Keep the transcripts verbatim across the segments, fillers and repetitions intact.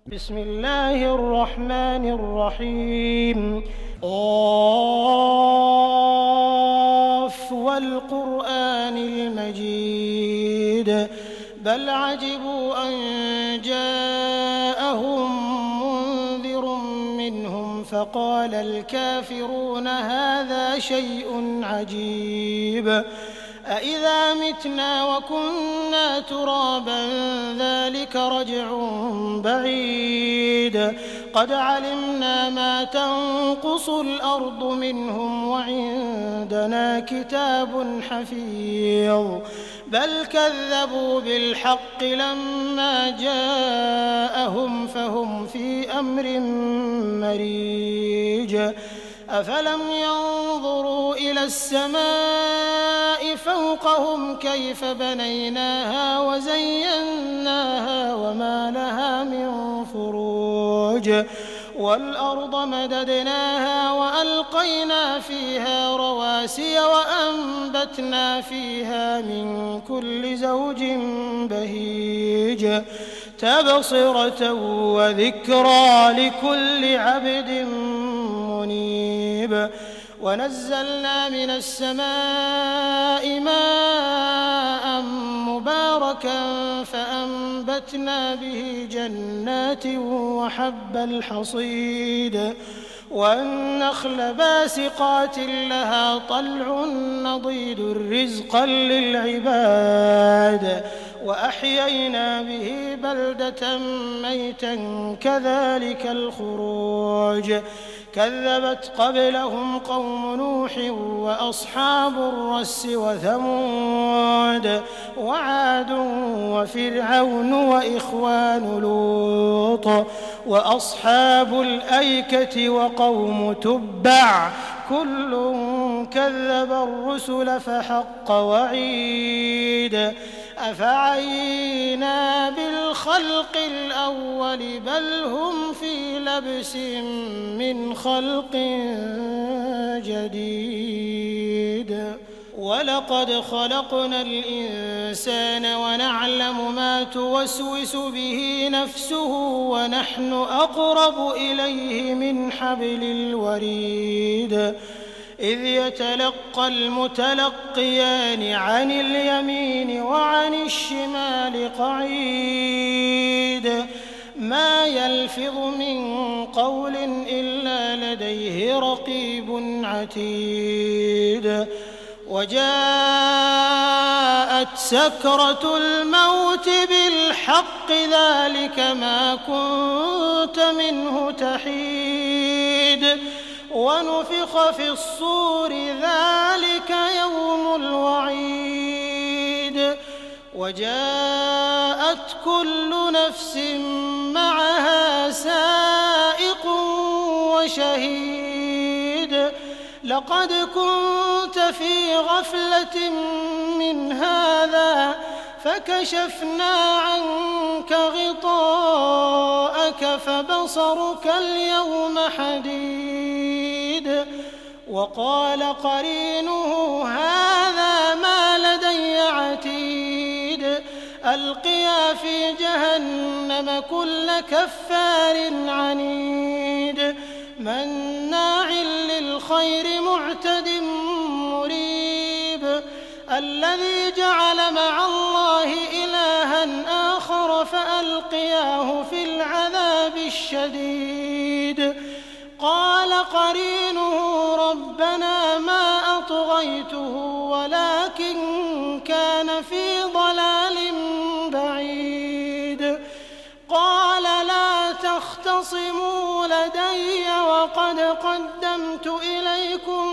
بسم الله الرحمن الرحيم قاف والقرآن المجيد بل عجبوا أن جاءهم منذر منهم فقال الكافرون هذا شيء عجيب أإذا متنا وكنا ترابا ذلك رجع بعيد قد علمنا ما تنقص الأرض منهم وعندنا كتاب حفيظ بل كذبوا بالحق لما جاءهم فهم في أمر مريج أفلم ينظروا إلى السماء فوقهم كيف بنيناها وزيناها وما لها من فروج والأرض مددناها وألقينا فيها رواسي وأنبتنا فيها من كل زوج بهيج تبصرة وذكرى لكل عبد منيب ونزلنا من السماء ماء مباركا فأنبتنا به جنات وحب الحصيد والنخل باسقات لها طلع نضيد رزقا للعباد وأحيينا به بلدة ميتا كذلك الخروج كذبت قبلهم قوم نوح وأصحاب الرس وثمود وعاد وفرعون وإخوان لوط وأصحاب الأيكة وقوم تبع كل كذب الرسل فحق وعيد أفعينا بالخلق الأول بل هم في لبس من خلق جديد ولقد خلقنا الإنسان ونعلم ما توسوس به نفسه ونحن أقرب إليه من حبل الوريد إذ يتلقى المتلقيان عن اليمين وعن الشمال قعيد ما يلفظ من قول إلا لديه رقيب عتيد وجاءت سكرة الموت بالحق ذلك ما كنت منه تحيد ونفخ في الصور ذلك يوم الوعيد وجاءت كل نفس معها سائق وشهيد لقد كنت في غفلة من هذا فكشفنا عنك غطاءك فبصرك اليوم حديد وقال قرينه هذا ما لدي عتيد ألقيا في جهنم كل كفار عنيد مناع للخير معتد مريب الذي جعل مع الله إلها آخر فألقياه في العذاب الشديد قال قرينه ربنا ما أطغيته ولكن كان في ضلال بعيد قال لا تختصموا لدي وقد قدمت إليكم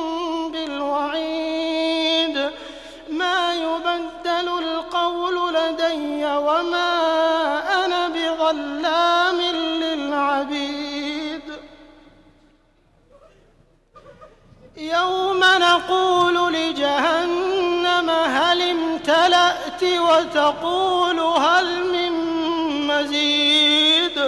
بالوعيد ما يبدل القول لدي وما أنا بظلام للعبيد يوم نقول لجهنم هل امتلأت وتقول هل من مزيد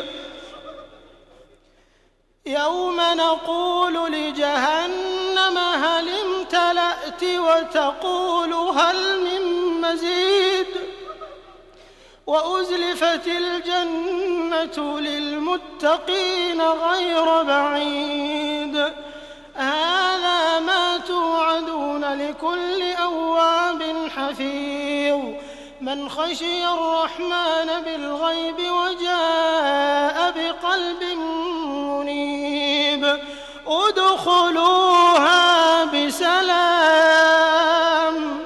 يوم نقول لجهنم هل امتلأت وتقول هل من مزيد وأزلفت الجنة للمتقين غير بعيد هذا ما توعدون لكل أواب حفيظ من خشي الرحمن بالغيب وجاء بقلب منيب ادخلوها بسلام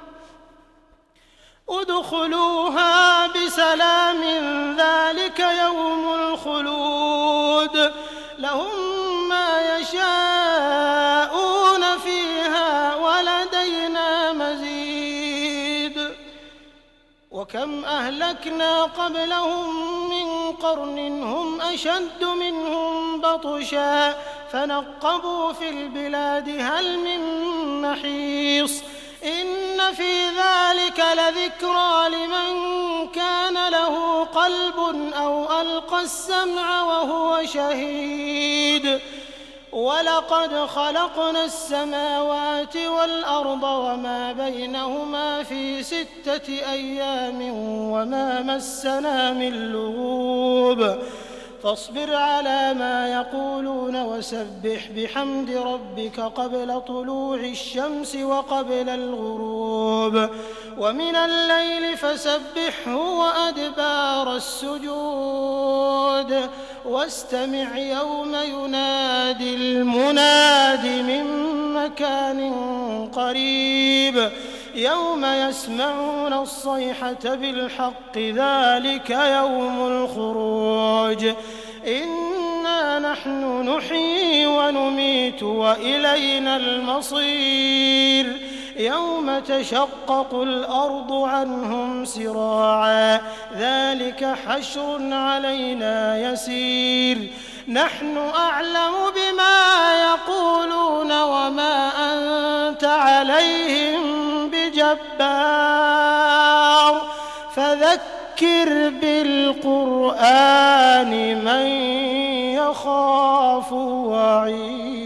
ادخلوها بسلام ذلك يوم الخلود لهم ما يشاءون فيها ولدينا مزيد وكم أهلكنا قبلهم من قرن هم أشد منهم بطشا فنقبوا في البلاد هل من محيص إن في ذلك لذكرى لمن كان له قلب أو ألقى السمع وهو شهيد ولقد خلقنا السماوات والأرض وما بينهما في ستة أيام وما مسنا من لغوب فاصبر على ما يقولون وسبح بحمد ربك قبل طلوع الشمس وقبل الغروب ومن الليل فسبحه وأدبار السجود واستمع يوم ينادي المناد من مكان قريب يوم يسمعون الصيحة بالحق ذلك يوم الخروج إنا نحن نحيي ونميت وإلينا المصير يوم تشقق الأرض عنهم سراعا ذلك حشر علينا يسير نحن أعلم بما يقولون وما أنت عليهم بجبار فذكر بالقرآن من يخاف وعيد